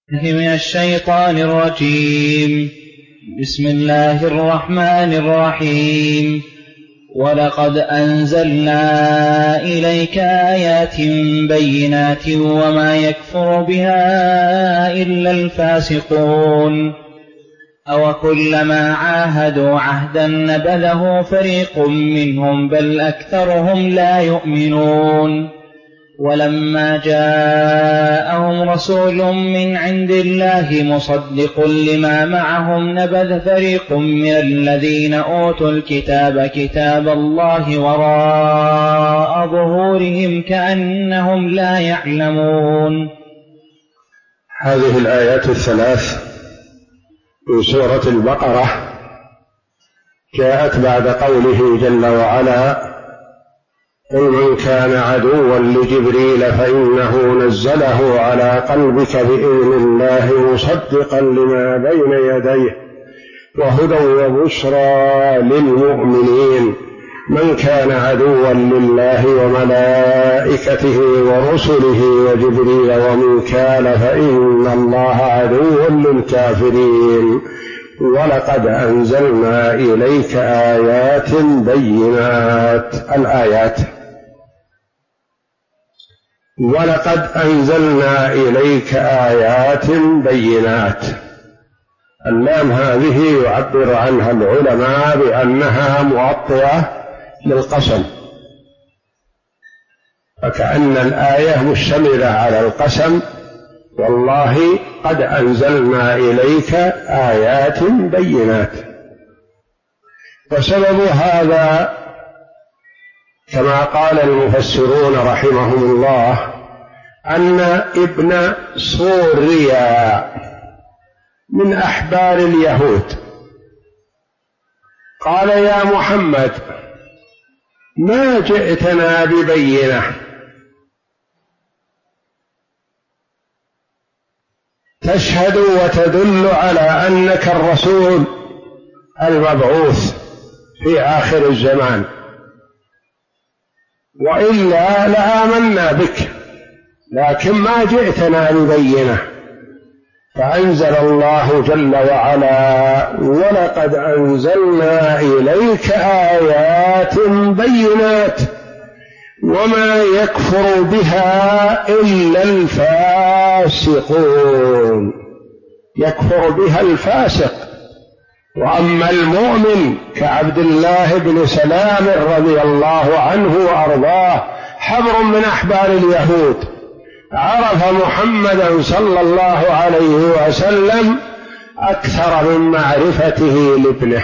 من الشيطان الرجيم. بسم الله الرحمن الرحيم. ولقد أنزلنا إليك آيات بينات وما يكفر بها إلا الفاسقون. أوكلما عاهدوا عهدا نبذه فريق منهم بل أكثرهم لا يؤمنون. ولما جاءهم رسول من عند الله مصدق لما معهم نبذ فريق من الذين أوتوا الكتاب كتاب الله وراء ظهورهم كأنهم لا يعلمون. هذه الآيات الثلاث من سورة البقرة جاءت بعد قوله جل وعلا: قل من كان عدوا لجبريل فإنه نزله على قلبك بإذن الله مصدقا لما بين يديه وهدى وبشرى للمؤمنين. من كان عدوا لله وملائكته ورسله وجبريل وميكال فإن الله عدو للكافرين. ولقد أنزلنا إليك آيات بينات. الآيات: ولقد أنزلنا إليك آيات بينات. اللام هذه يعبر عنها العلماء بأنها مؤطية للقسم، فكأن الآية مشتملة على القسم: والله قد أنزلنا إليك آيات بينات. وسبب هذا كما قال المفسرون رحمهم الله أن ابن سوريا من أحبار اليهود قال: يا محمد، ما جئتنا ببينة تشهد وتدل على أنك الرسول المبعوث في آخر الزمان، وإلا لآمنا بك، لكن ما جئتنا ببينة. فأنزل الله جل وعلا: ولقد أنزلنا إليك آيات بينات وما يكفر بها إلا الفاسقون. يكفر بها الفاسق، وأما المؤمن كعبد الله بن سلام رضي الله عنه وأرضاه، حبر من أحبار اليهود، عرف محمدا صلى الله عليه وسلم أكثر من معرفته لابنه،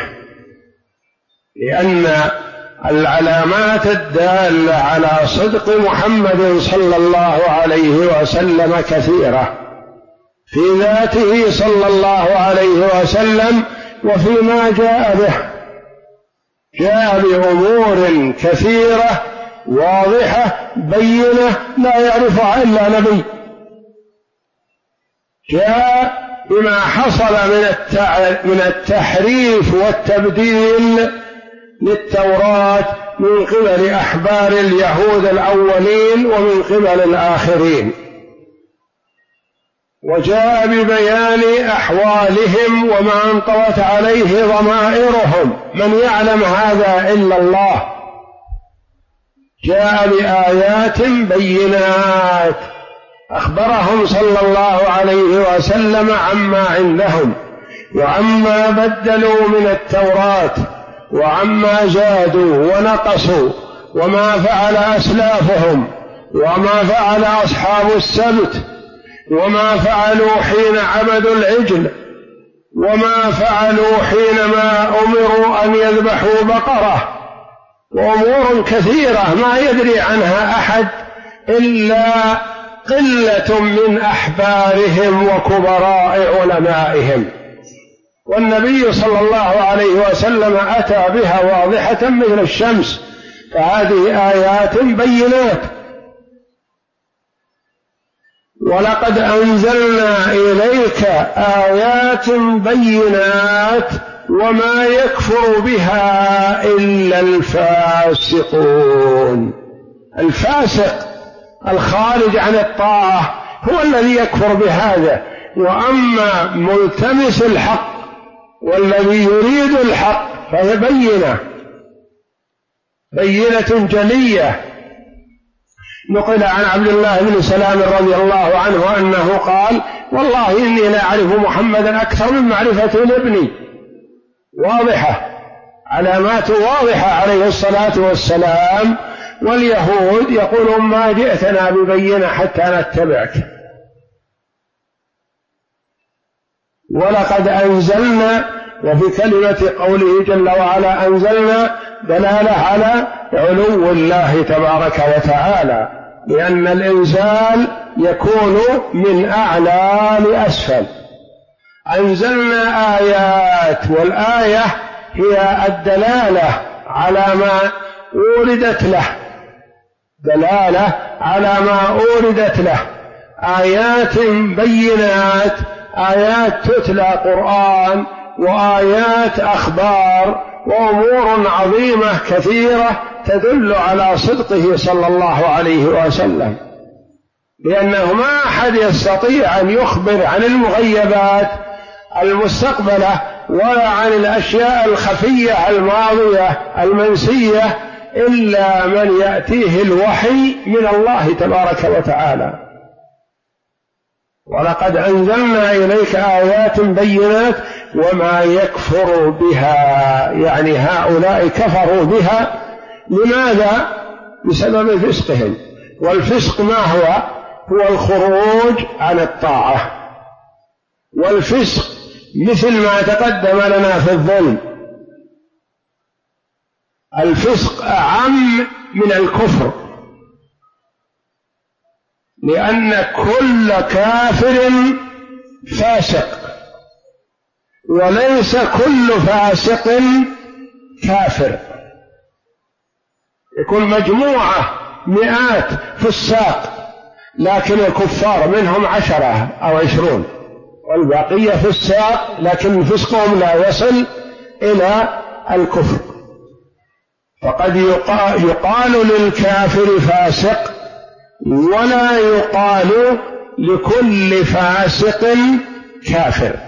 لأن العلامات الدالة على صدق محمد صلى الله عليه وسلم كثيرة في ذاته صلى الله عليه وسلم وفيما جاء به. جاء بأمور كثيرة واضحة بينة لا يعرفها إلا نبي. جاء بما حصل من التحريف والتبديل للتوراة من قبل أحبار اليهود الأولين ومن قبل الآخرين، وجاء ببيان أحوالهم وما انطوت عليه ضمائرهم، من يعلم هذا إلا الله. جاء بآيات بينات أخبرهم صلى الله عليه وسلم عما عندهم وعما بدلوا من التوراة وعما زادوا ونقصوا، وما فعل أسلافهم وما فعل أصحاب السبت وما فعلوا حين عبدوا العجل وما فعلوا حينما أمروا أن يذبحوا بقرة، وأمور كثيرة ما يدري عنها أحد إلا قلة من أحبارهم وكبراء علمائهم. والنبي صلى الله عليه وسلم أتى بها واضحة مثل الشمس، فهذه آيات بينات. ولقد أنزلنا إليك آيات بينات وما يكفر بها إلا الفاسقون. الفاسق الخارج عن الطاعة هو الذي يكفر بهذا، وأما ملتمس الحق والذي يريد الحق فهي بينة جلية. نقل عن عبد الله بن سلام رضي الله عنه أنه قال: والله إني لا أعرف محمدا أكثر من معرفة ابني. واضحة، علامات واضحة عليه الصلاة والسلام. واليهود يقولون: ما جئتنا ببينة حتى نتبعك. ولقد أنزلنا، وفي كلمة قوله جل وعلا أنزلنا دلالة على علو الله تبارك وتعالى، لأن الإنزال يكون من أعلى لأسفل. أنزلنا آيات، والآية هي الدلالة على ما أوردت له، دلالة على ما أوردت له، آيات بينات، آيات تتلى قرآن، وآيات أخبار، وأمور عظيمة كثيرة تدل على صدقه صلى الله عليه وسلم، لأنه ما أحد يستطيع أن يخبر عن المغيبات المستقبلة ولا عن الأشياء الخفية الماضية المنسية إلا من يأتيه الوحي من الله تبارك وتعالى. ولقد أنزلنا إليك آيات بينات وما يكفر بها، يعني هؤلاء كفروا بها. لماذا؟ بسبب فسقهم. والفسق ما هو؟ هو الخروج عن الطاعة. والفسق مثل ما تقدم لنا في الظلم، الفسق أعم من الكفر، لأن كل كافر فاسق، وليس كل فاسق كافر. يكون مجموعة مئات فساق، لكن الكفار منهم 10 أو 20، والبقية فساق لكن فسقهم لا يصل إلى الكفر. فقد يقال للكافر فاسق، ولا يقال لكل فاسق كافر.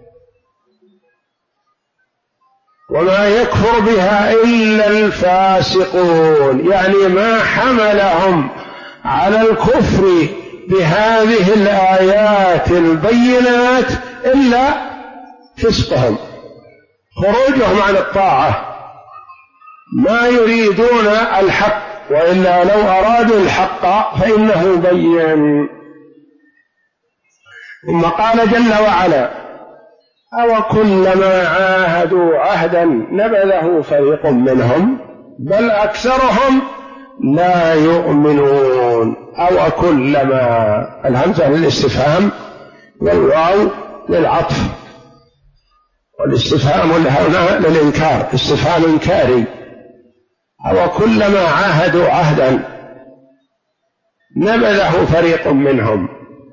وما يكفر بها إلا الفاسقون، يعني ما حملهم على الكفر بهذه الآيات البينات إلا فسقهم، خروجهم عن الطاعة، ما يريدون الحق، وإلا لو أرادوا الحق فإنه بين. ثم قال جل وعلا: أو كلما عاهدوا عهدا نبذه فريق منهم بل أكثرهم لا يؤمنون. أو كلما، الهمزة للاستفهام والواو للعطف، والاستفهام هنا للإنكار، استفهام إنكاري. أو كلما عاهدوا عهدا نبذه فريق منهم.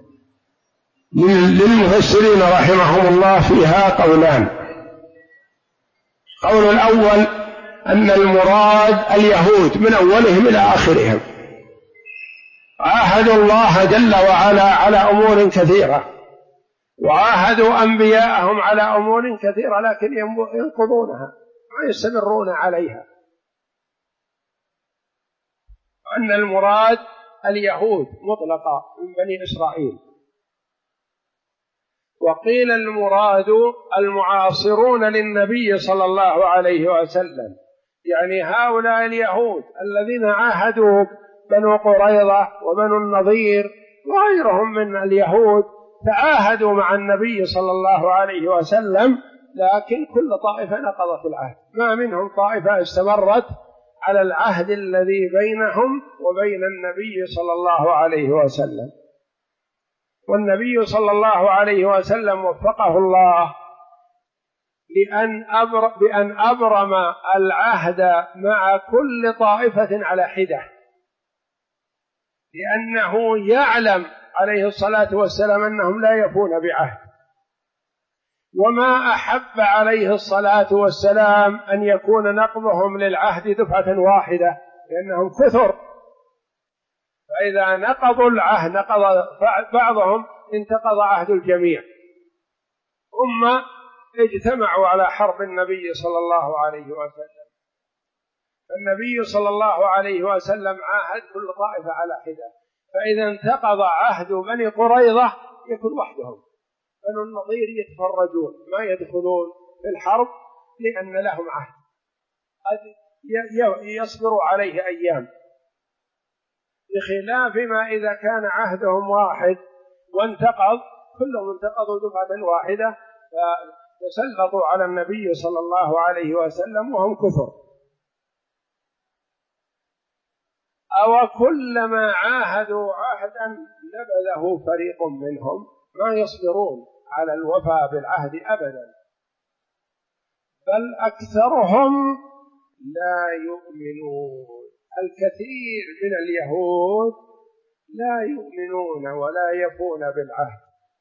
للمفسرين رحمهم الله فيها قولان. قول الأول أن المراد اليهود من أولهم إلى آخرهم، عاهدوا الله جل وعلا على أمور كثيرة، وعاهدوا أنبياءهم على أمور كثيرة، لكن ينقضونها ويستمرون عليها. أن المراد اليهود مطلقة من بني إسرائيل. وقيل المراد المعاصرون للنبي صلى الله عليه وسلم، يعني هؤلاء اليهود الذين عاهدوا بنو قريظة وبنو النضير وغيرهم من اليهود، تعاهدوا مع النبي صلى الله عليه وسلم، لكن كل طائفة نقضت العهد، ما منهم طائفة استمرت على العهد الذي بينهم وبين النبي صلى الله عليه وسلم. والنبي صلى الله عليه وسلم وفقه الله بأن أبرم العهد مع كل طائفة على حدة، لأنه يعلم عليه الصلاة والسلام أنهم لا يفون بعهد. وما أحب عليه الصلاة والسلام أن يكون نقضهم للعهد دفعة واحدة، لأنهم كثر، فإذا نقضوا العهد نقض بعضهم انتقض عهد الجميع، ثم اجتمعوا على حرب النبي صلى الله عليه وسلم. النبي صلى الله عليه وسلم عاهد كل طائفة على حدة، فإذا انتقض عهد بني قريظة يكون وحدهم، بنو النضير يتفرجون ما يدخلون في الحرب لأن لهم عهد قد يصبروا عليه أيام، بخلاف ما إذا كان عهدهم واحد وانتقض كلهم انتقضوا دفعة واحدة فتسلطوا على النبي صلى الله عليه وسلم وهم كفر. أو كلما عاهدوا عهدا نبذه فريق منهم، ما يصبرون على الوفاء بالعهد أبدا، بل أكثرهم لا يؤمنون. الكثير من اليهود لا يؤمنون ولا يفون بالعهد،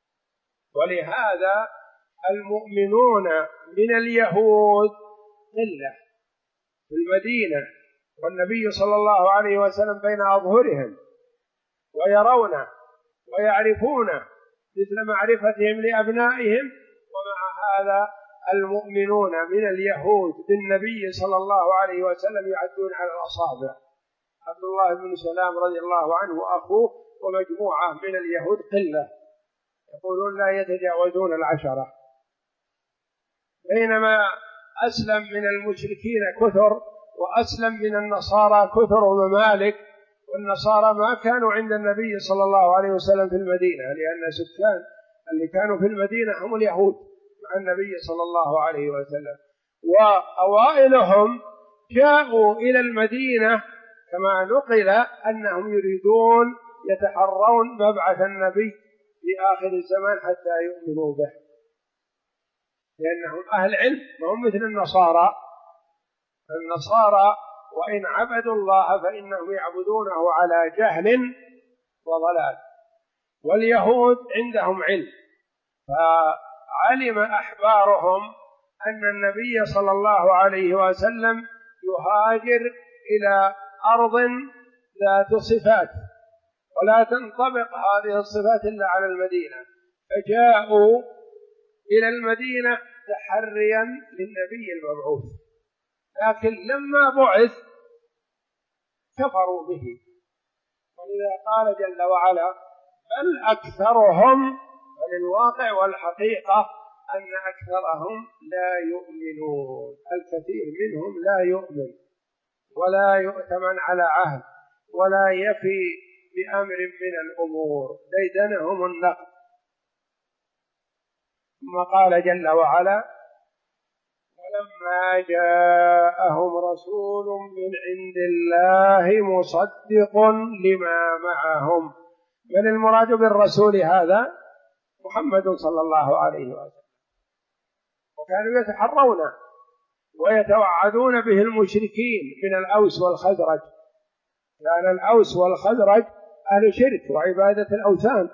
ولهذا المؤمنون من اليهود قلة في المدينة، والنبي صلى الله عليه وسلم بين أظهرهم ويرونه ويعرفونه مثل معرفتهم لأبنائهم، ومع هذا المؤمنون من اليهود بالنبي صلى الله عليه وسلم يعدون على الأصابع. عبد الله بن سلام رضي الله عنه وأخوه ومجموعة من اليهود قلة يقولون لا يتجاوزون 10، بينما أسلم من المشركين كثر، وأسلم من النصارى كثر وممالك، والنصارى ما كانوا عند النبي صلى الله عليه وسلم في المدينة، لأن سكان اللي كانوا في المدينة هم اليهود مع النبي صلى الله عليه وسلم، وأوائلهم جاءوا إلى المدينة كما نقل أنهم يريدون يتحرون مبعث النبي في آخر الزمان حتى يؤمنوا به، لأنهم أهل علم وهم مثل النصارى. النصارى وإن عبدوا الله فإنهم يعبدونه على جهل وضلال، واليهود عندهم علم، فعلم أحبارهم أن النبي صلى الله عليه وسلم يهاجر إلى أرض ذات صفات ولا تنطبق هذه الصفات إلا على المدينة، فجاءوا إلى المدينة تحريا للنبي المبعوث، لكن لما بعث كفروا به، ولذا قال جل وعلا بل أكثرهم، وللواقع والحقيقة أن أكثرهم لا يؤمنون، الكثير منهم لا يؤمن ولا يؤتمن على عهد ولا يفي بأمر من الأمور، ديدنهم النقد. ثم قال جل وعلا ولما جاءهم رسول من عند الله مصدق لما معهم. من المراد بالرسول هذا؟ محمد صلى الله عليه وسلم، وكانوا يتحرونه ويتوعدون به المشركين من الأوس والخزرج، كان الأوس والخزرج أهل شرك وعبادة الأوثان،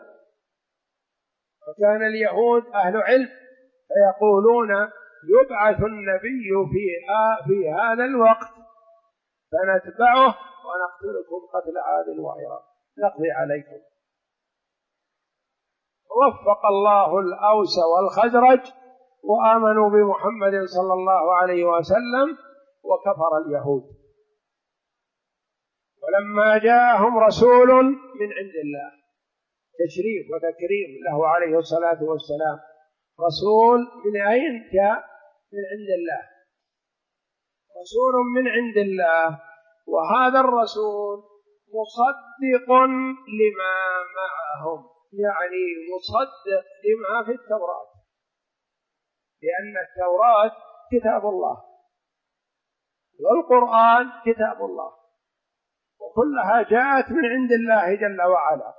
وكان اليهود أهل علم، فيقولون يبعث النبي في هذا الوقت فنتبعه ونقتلكم قتل عاد وإرم نقضي عليكم. وفق الله الأوس والخزرج وآمنوا بمحمد صلى الله عليه وسلم وكفر اليهود. ولما جاءهم رسول من عند الله، تشريف وتكريم له عليه الصلاة والسلام، رسول من أين جاء؟ من عند الله، رسول من عند الله، وهذا الرسول مصدق لما معهم، يعني مصدق لما في التوراة، لأن التوراة كتاب الله والقرآن كتاب الله، وكلها جاءت من عند الله جل وعلا،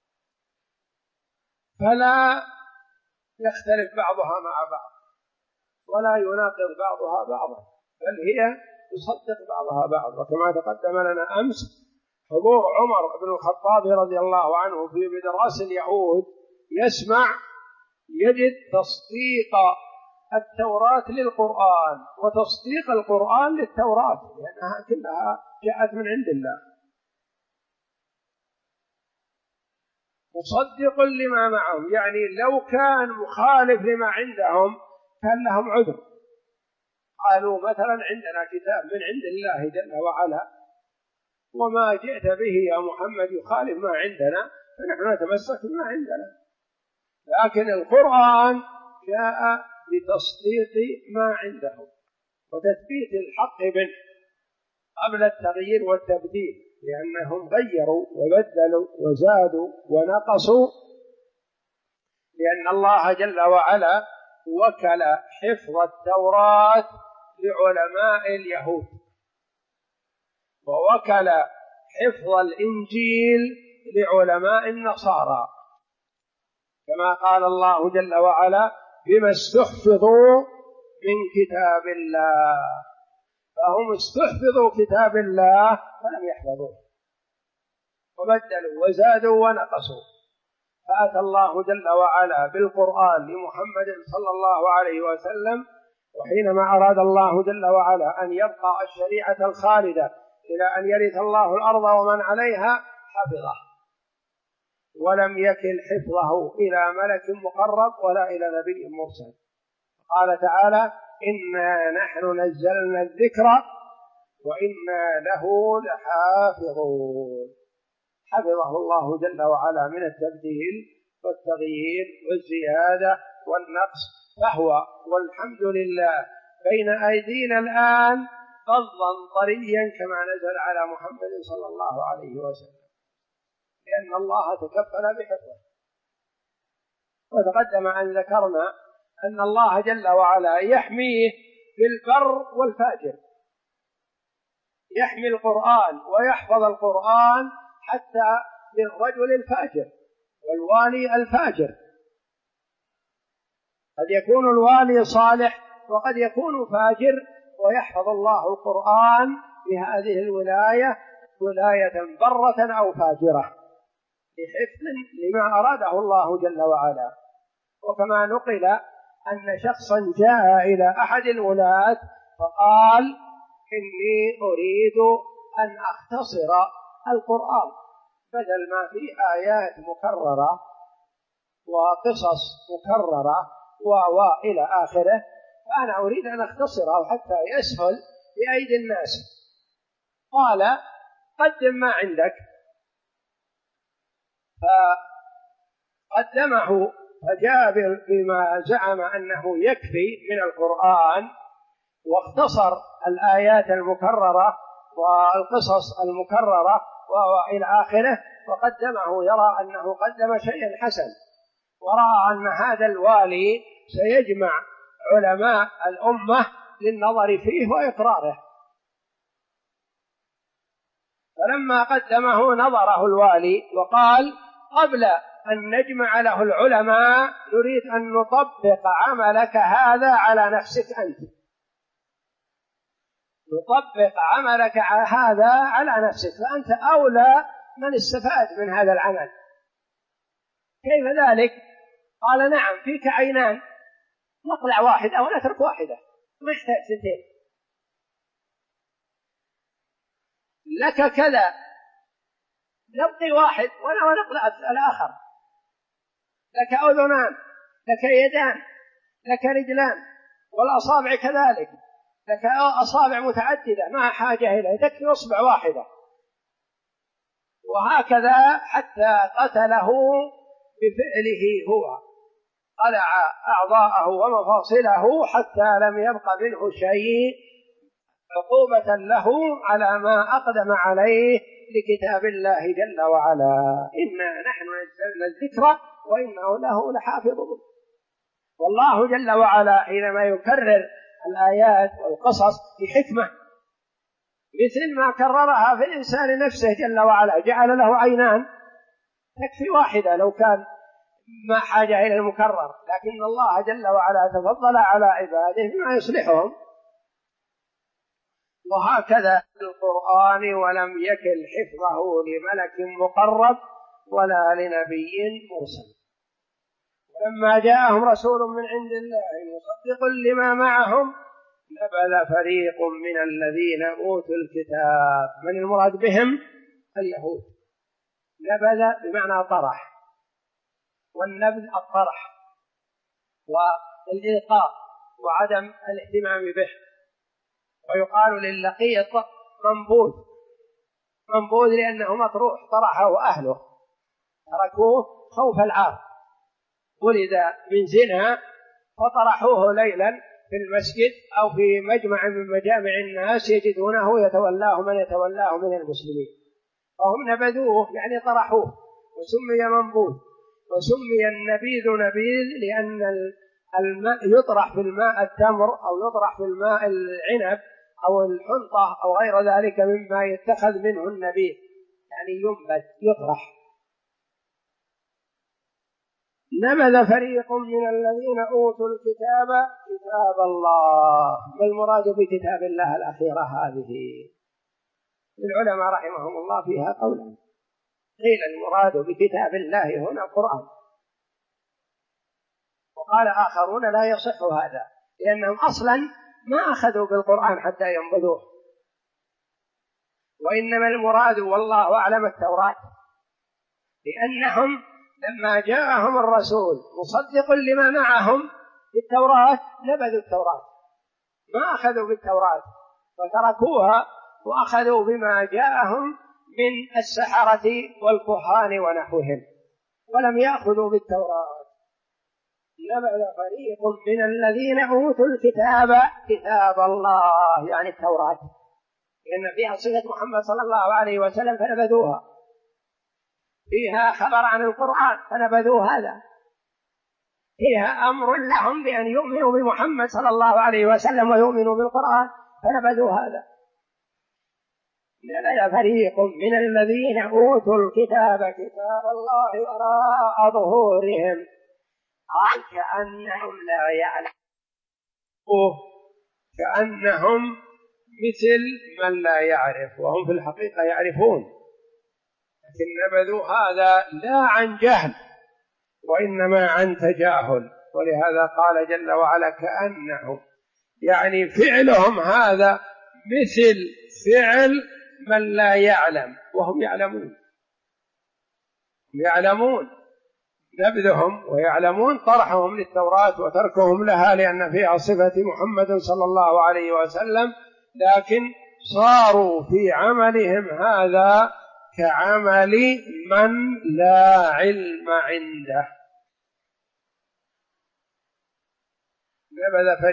فلا يختلف بعضها مع بعض ولا يناقض بعضها بعضا، بل هي تصدق بعضها بعض. وكما تقدم لنا أمس حضور عمر بن الخطاب رضي الله عنه في مدرسة اليهود يسمع يجد تصديق التوراة للقرآن وتصديق القرآن للتوراة، لأنها كلها جاءت من عند الله. مصدق لما معهم، يعني لو كان مخالف لما عندهم كان لهم عذر. قالوا مثلا عندنا كتاب من عند الله جل وعلا وما جئت به يا محمد يخالف ما عندنا فنحن نتمسك بما عندنا، لكن القرآن جاء بتصديق ما عندهم وتثبيت الحق منه قبل التغيير والتبديل، لأنهم غيروا وبدلوا وزادوا ونقصوا، لأن الله جل وعلا وكل حفظ التوراة لعلماء اليهود ووكل حفظ الإنجيل لعلماء النصارى، كما قال الله جل وعلا بما استحفظوا من كتاب الله، فهم استحفظوا كتاب الله فلم يحفظوه وبدلوا وزادوا ونقصوا. فأتى الله جل وعلا بالقرآن لمحمد صلى الله عليه وسلم، وحينما أراد الله جل وعلا أن يبقى الشريعة الخالدة إلى أن يرث الله الأرض ومن عليها حفظه، ولم يكل حفظه إلى ملك مقرب ولا إلى نبي مرسل. قال تعالى إنا نحن نزلنا الذكر وإنا له لحافظون. حفظه الله جل وعلا من التبديل والتغيير والزيادة والنقص، فهو والحمد لله بين أيدينا الآن غضا طريا كما نزل على محمد صلى الله عليه وسلم، لأن الله تكفل بحفظه. وتقدم أن ذكرنا أن الله جل وعلا يحميه بالبر والفاجر، يحمي القرآن ويحفظ القرآن حتى للرجل الفاجر والوالي الفاجر. قد يكون الوالي صالح وقد يكون فاجر، ويحفظ الله القرآن بهذه الولاية ولاية برة أو فاجرة لحفظ لما أراده الله جل وعلا. وكما نقل أن شخصا جاء إلى أحد الولاة فقال إني أريد أن أختصر القرآن بدل ما فيه آيات مكررة وقصص مكررة إلى آخره، فأنا أريد أن أختصره حتى يسهل بأيدي الناس. قال قدم ما عندك، فقدمه فجاء بما زعم أنه يكفي من القرآن، واختصر الآيات المكررة والقصص المكررة وإلى آخره، وقدمه يرى أنه قدم شيئا حسن، ورأى أن هذا الوالي سيجمع علماء الأمة للنظر فيه وإقراره. فلما قدمه نظره الوالي وقال قبل أن نجمع له العلماء نريد أن نطبق عملك هذا على نفسك أنت، نطبق عملك هذا على نفسك، فأنت أولى من استفاد من هذا العمل. كيف ذلك؟ قال نعم، فيك عينان نقلع واحدة ونترك واحدة، ما يحتاج سنتين. لك كذا نبقي واحد ونقلع الآخر. لك أذنان، لك يدان، لك رجلان، والأصابع كذلك، لك أصابع متعددة ما حاجة إليه، تكفي أصبع واحدة. وهكذا حتى قتله بفعله هو، قلع أعضاءه ومفاصله حتى لم يبق منه شيء، عقوبة له على ما أقدم عليه لكتاب الله جل وعلا. إنا نحن نزلنا الذكر وإنه له لحافظون. والله جل وعلا حينما يكرر الآيات والقصص بحكمة مثل ما كررها في الإنسان نفسه جل وعلا، جعل له عينان تكفي واحدة لو كان ما حاجة إلى المكرر، لكن الله جل وعلا تفضل على عباده بما يصلحهم. وهكذا القرآن ولم يكل حفظه لملك مقرب ولا لنبي مرسل. ولما جاءهم رسول من عند الله مصدق لما معهم نبذ فريق من الذين أوتوا الكتاب. من المراد بهم؟ اليهود. نبذ بمعنى طرح، والنبذ الطرح والإلقاء وعدم الاهتمام به. ويقال للقيط منبوذ لأنه مطروح، طرحه أهله تركوه خوف العار. ولد من زنا فطرحوه ليلا في المسجد أو في مجمع من مجامع الناس يجدونه يتولاه من يتولاه من المسلمين، فهم نبذوه يعني طرحوه، وسمي منبوذ. وسمي النبيذ نبيذ لأن الماء يطرح في الماء التمر أو يطرح في الماء العنب أو الحنطة أو غير ذلك مما يتخذ منه النبيذ، يعني ينبت يطرح. نبذ فريق من الذين أوتوا الكتاب كتاب الله. ما المراد بكتاب الله الأخيرة هذه؟ العلماء رحمهم الله فيها قولا. قيل المراد بكتاب الله هنا القرآن، وقال آخرون لا يصح هذا لأنهم أصلا ما أخذوا بالقرآن حتى ينبذوه، وإنما المراد والله أعلم التوراة، لأنهم لما جاءهم الرسول مصدق لما معهم في التوراة نبذوا التوراة، ما أخذوا بالتوراة وتركوها وأخذوا بما جاءهم من السحرة والكهان ونحوهم ولم يأخذوا بالتوراة. نبذ فريق من الذين أوتوا الكتاب كتاب الله يعني التوراة، لأن فيها صفة محمد صلى الله عليه وسلم فنبذوها، فيها خبر عن القرآن فنبذوا هذا، فيها أمر لهم بأن يؤمنوا بمحمد صلى الله عليه وسلم ويؤمنوا بالقرآن فنبذوا هذا. نبذ فريق من الذين أوتوا الكتاب كتاب الله وراء ظهورهم كأنهم لا يعلمون، كأنهم مثل من لا يعرف وهم في الحقيقة يعرفون، لكن نبذوا هذا لا عن جهل وإنما عن تجاهل. ولهذا قال جل وعلا كأنهم، يعني فعلهم هذا مثل فعل من لا يعلم وهم يعلمون نبذهم ويعلمون طرحهم للتوراة وتركهم لها لأن فيها صفة محمد صلى الله عليه وسلم، لكن صاروا في عملهم هذا كعمل من لا علم عنده. نبذ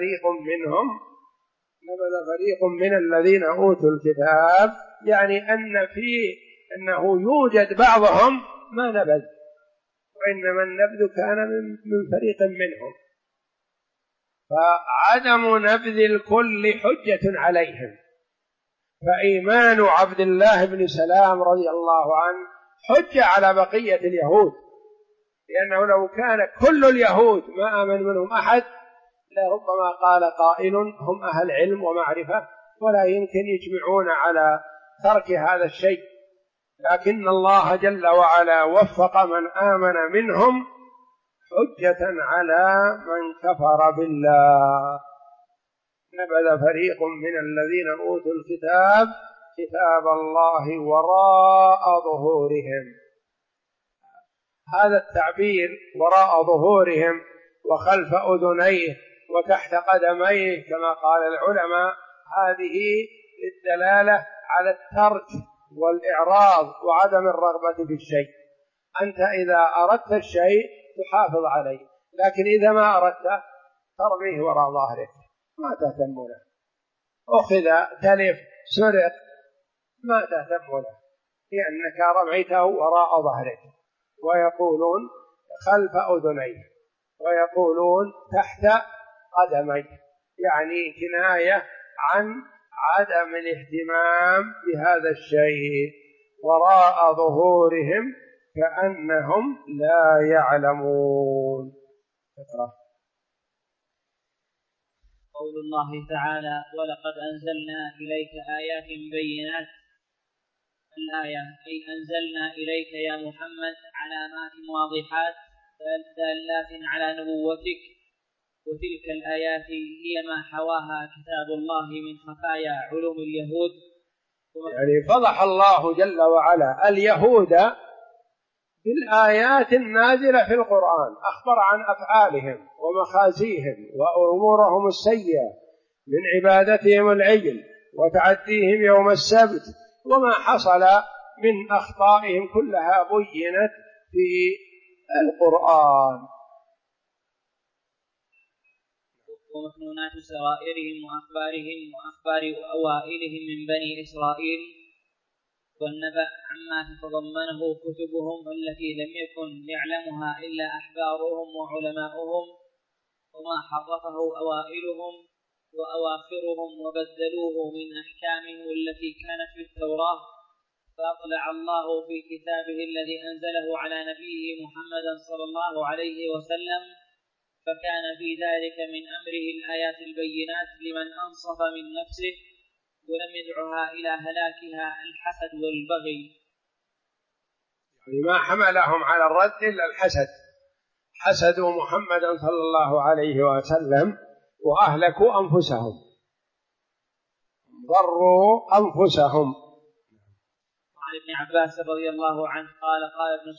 فريق من الذين أوتوا الكتاب، يعني أنه يوجد بعضهم ما نبذ، وإنما النبذ كان من فريق منهم، فعدم نبذ الكل حجة عليهم. فإيمان عبد الله بن سلام رضي الله عنه حجة على بقية اليهود، لأنه لو كان كل اليهود ما آمن منهم أحد لربما قال قائل هم أهل علم ومعرفة ولا يمكن يجمعون على ترك هذا الشيء، لكن الله جل وعلا وفق من آمن منهم حجة على من كفر بالله. نبذ فريق من الذين أوتوا الكتاب كتاب الله وراء ظهورهم. هذا التعبير وراء ظهورهم وخلف أذنيه وتحت قدميه كما قال العلماء هذه للدلالة على الترك والإعراض وعدم الرغبة في الشيء. أنت إذا أردت الشيء تحافظ عليه، لكن إذا ما أردت ترميه وراء ظهرك ما تهتم له. أخذ تلف سرق ما تهتم له لأنك رميته وراء ظهرك. ويقولون خلف أذنيه ويقولون تحت قدميه، يعني كناية عن عدم الاهتمام بهذا الشيء. وراء ظهورهم كأنهم لا يعلمون. قول الله تعالى ولقد أنزلنا إليك آيات بينات. الآية أي أنزلنا إليك يا محمد علامات واضحات دالات على نبوتك، وتلك الآيات هي ما حواها كتاب الله من خفايا علوم اليهود. يعني فضح الله جل وعلا اليهود بالآيات النازلة في القرآن، أخبر عن أفعالهم ومخازيهم وأمورهم السيئة من عبادتهم العجل وتعديهم يوم السبت وما حصل من أخطائهم كلها بينت في القرآن. ومكنونات سرائرهم وأخبارهم وأخبار أوائلهم من بني إسرائيل، والنبأ عما تتضمنه كتبهم التي لم يكن يعلمها إلا أحبارهم وعلماؤهم، وما حرفه أوائلهم وأواخرهم وبدلوه من أحكامه التي كانت في التوراة، فأطلع الله في كتابه الذي أنزله على نبيه محمد صلى الله عليه وسلم، فكان في ذلك من أمره الآيات البينات لمن أنصف من نفسه ولم يدعها إلى هلاكها الحسد والبغي. يعني ما حملهم على الرد إلا الحسد، حسدوا محمدا صلى الله عليه وسلم وأهلكوا أنفسهم، ضروا أنفسهم. وعن ابن عباس رضي الله عنه قال ابن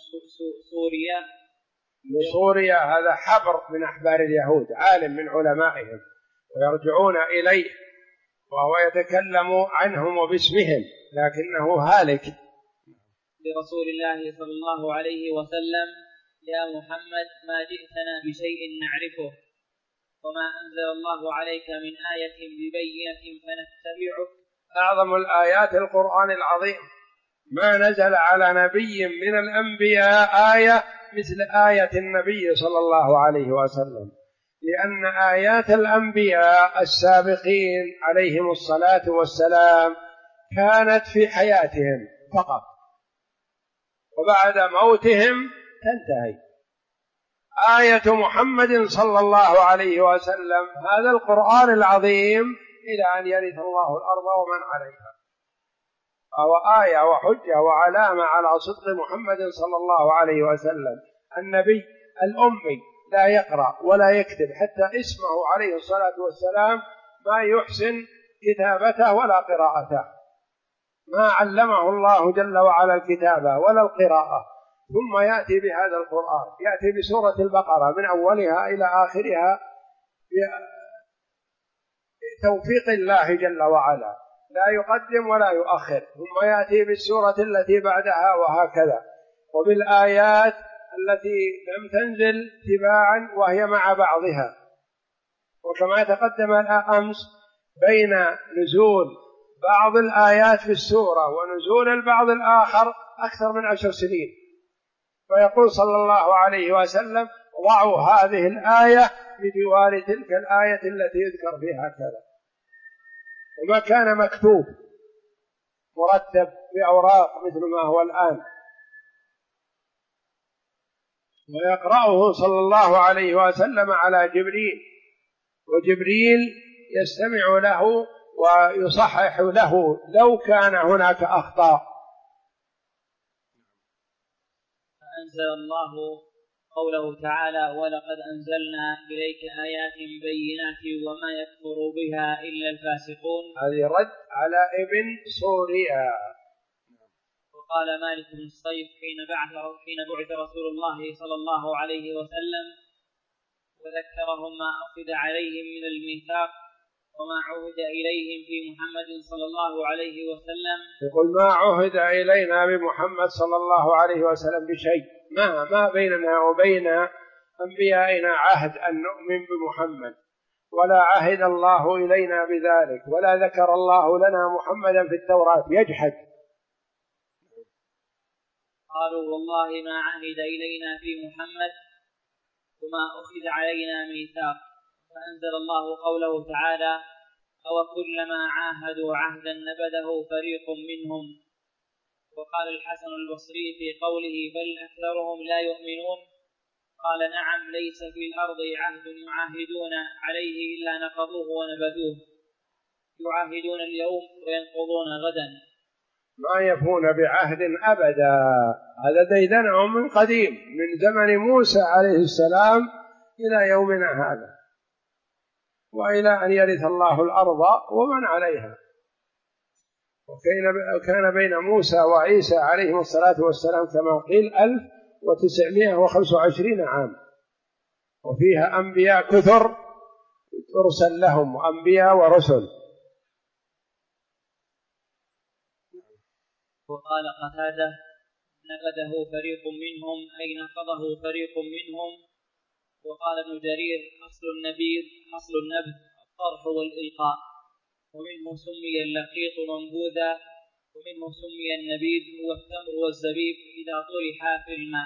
سوريا هذا حبر من أحبار اليهود، عالم من علمائهم ويرجعون إليه وهو يتكلم عنهم وباسمهم لكنه هالك. لرسول الله صلى الله عليه وسلم: يا محمد ما جئتنا بشيء نعرفه وما أنزل الله عليك من آية ببينة فنتبعه. أعظم الآيات القرآن العظيم، ما نزل على نبي من الأنبياء آية مثل آية النبي صلى الله عليه وسلم، لأن آيات الأنبياء السابقين عليهم الصلاة والسلام كانت في حياتهم فقط، وبعد موتهم تنتهي. آية محمد صلى الله عليه وسلم هذا القرآن العظيم إلى أن يرث الله الأرض ومن عليها، فهو آية وحجة وعلامة على صدق محمد صلى الله عليه وسلم. النبي الأمي لا يقرأ ولا يكتب، حتى اسمه عليه الصلاة والسلام ما يحسن كتابته ولا قراءته، ما علمه الله جل وعلا الكتابة ولا القراءة، ثم يأتي بهذا القرآن، يأتي بسورة البقرة من أولها إلى آخرها بتوفيق الله جل وعلا، لا يقدم ولا يؤخر، ثم يأتي بالسورة التي بعدها وهكذا، وبالآيات التي لم تنزل تباعا وهي مع بعضها. وكما تقدم أمس بين نزول بعض الآيات في السورة ونزول البعض الآخر أكثر من 10 سنين، فيقول صلى الله عليه وسلم: ضعوا هذه الآية بجوار تلك الآية التي يذكر فيها كذا، وما كان مكتوب مرتب بأوراق مثل ما هو الآن. ويقرأه صلى الله عليه وسلم على جبريل، وجبريل يستمع له ويصحح له لو كان هناك أخطاء. فأنزل الله قوله تعالى: ولقد أنزلنا إليك آيات بينات وما يكفر بها إلا الفاسقون. هذه رد على ابن سوريا. وقال مالك بن الصيف حين بعث رسول الله صلى الله عليه وسلم وذكرهم ما أخذ عليهم من الميثاق وما عهد إليهم في محمد صلى الله عليه وسلم، يقول: ما عهد إلينا بمحمد صلى الله عليه وسلم بشيء، ما بيننا وبين أنبيائنا عهد أن نؤمن بمحمد، ولا عهد الله إلينا بذلك، ولا ذكر الله لنا محمدا في التوراة، يجحد. قالوا: والله ما عهد إلينا في محمد وما أخذ علينا ميثاق. فأنزل الله قوله تعالى: أو كلما عاهدوا عهدا نبذه فريق منهم. وقال الحسن البصري في قوله: بل أكثرهم لا يؤمنون، قال: نعم، ليس في الأرض عهد يعاهدون عليه إلا نقضوه ونبذوه، يعاهدون اليوم وينقضون غدا، ما يفون بعهد أبدا. هذا ديدنهم من قديم، من زمن موسى عليه السلام إلى يومنا هذا، وإلى أن يرث الله الأرض ومن عليها. وكان بين موسى وعيسى عليهم الصلاة والسلام كما قيل 925 عام، وفيها أنبياء كثر ترسل لهم، أنبياء ورسل. وقال قتادة: نبذه فريق منهم أي نقضه فريق منهم. وقال ابن جرير: أصل النبذ الطرح والإلقاء، ومنه سمي اللقيط منبوذا، ومنه سمي النبيذ هو التمر والزبيب إذا طرحا في الماء.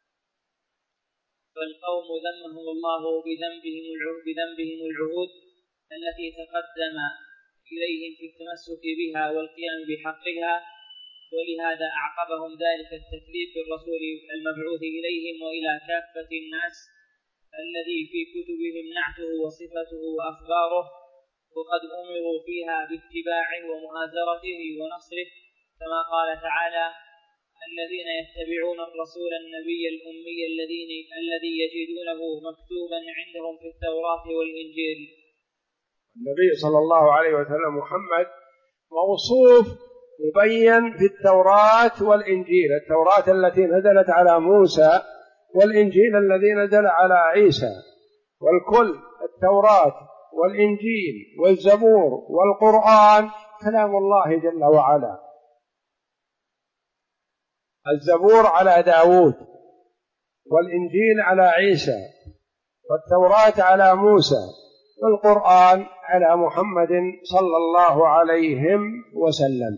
فالقوم ذمهم الله بذنبهم العهود التي تقدم إليهم في التمسك بها والقيام بحقها، ولهذا أعقبهم ذلك التكذيب بالرسول المبعوث إليهم وإلى كافة الناس الذي في كتبهم نعته وصفته وأخباره، وقد أمروا فيها باتباعه ومؤازرته ونصره، كما قال تعالى: الذين يتبعون الرسول النبي الأمي الذي يجدونه مكتوبا عندهم في التوراة والإنجيل. النبي صلى الله عليه وسلم محمد موصوف مبين في التوراة والإنجيل، التوراة التي نزلت على موسى والإنجيل الذي نزل على عيسى، والكل التوراة والإنجيل والزبور والقرآن كلام الله جل وعلا. الزبور على داود، والإنجيل على عيسى، والتوراة على موسى، والقرآن على محمد صلى الله عليه وسلم.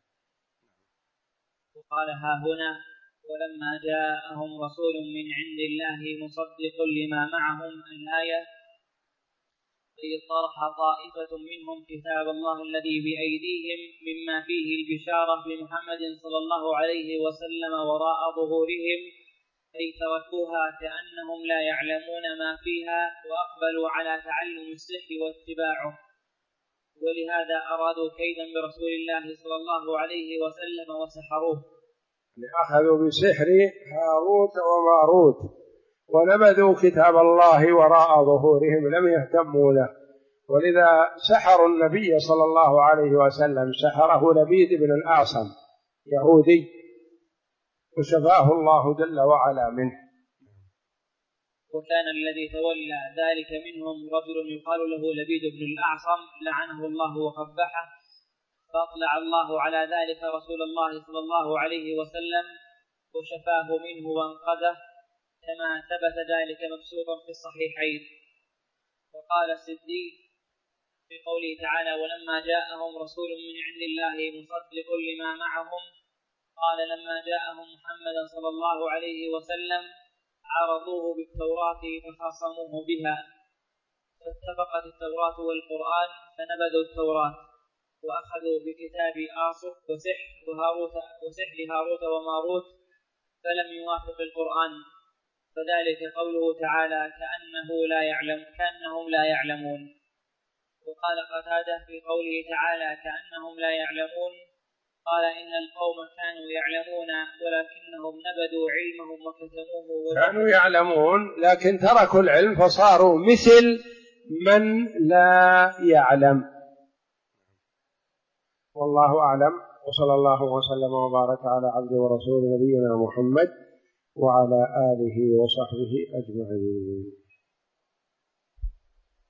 وقال: ها هنا: ولما جاءهم رسول من عند الله مصدق لما معهم الآية، إذ طرح طائفة منهم كتاب الله الذي بأيديهم مما فيه البشارة بمحمد صلى الله عليه وسلم وراء ظهورهم، أي تركوها كأنهم لا يعلمون ما فيها، وأقبلوا على تعلم السحر واتباعه، ولهذا أرادوا كيدا برسول الله صلى الله عليه وسلم وسحروه. أخذوا بسحر هاروت وماروت ونبذوا كتاب الله وراء ظهورهم، لم يهتموا له، ولذا سحروا النبي صلى الله عليه وسلم، سحره لبيد بن الأعصم يهودي، وشفاه الله جل وعلا منه. وكان الذي تولى ذلك منهم رجل يقال له لبيد بن الأعصم لعنه الله وقبحه، فأطلع الله على ذلك رسول الله صلى الله عليه وسلم وشفاه منه وانقذه، كما ثبت ذلك مبسوطا في الصحيحين. وقال السدي في قوله تعالى: ولما جاءهم رسول من عند الله مصدق لما معهم، قال: لما جاءهم محمد صلى الله عليه وسلم عارضوه بالتوراة فخاصموه بها، فاتفقت التوراة والقرآن فنبذوا التوراة وأخذوا بكتاب آصف وسحر هاروت وماروت، فلم يوافق القرآن، فذلك قوله تعالى: كأنهم لا يعلمون. وقال قتادة في قوله تعالى: كأنهم لا يعلمون، قال: إن القوم كانوا يعلمون ولكنهم نبذوا علمهم وكتموه. كانوا يعلمون لكن تركوا العلم فصاروا مثل من لا يعلم. والله أعلم، وصلى الله وسلم وبارك على عبده ورسول نبينا محمد وعلى آله وصحبه أجمعين.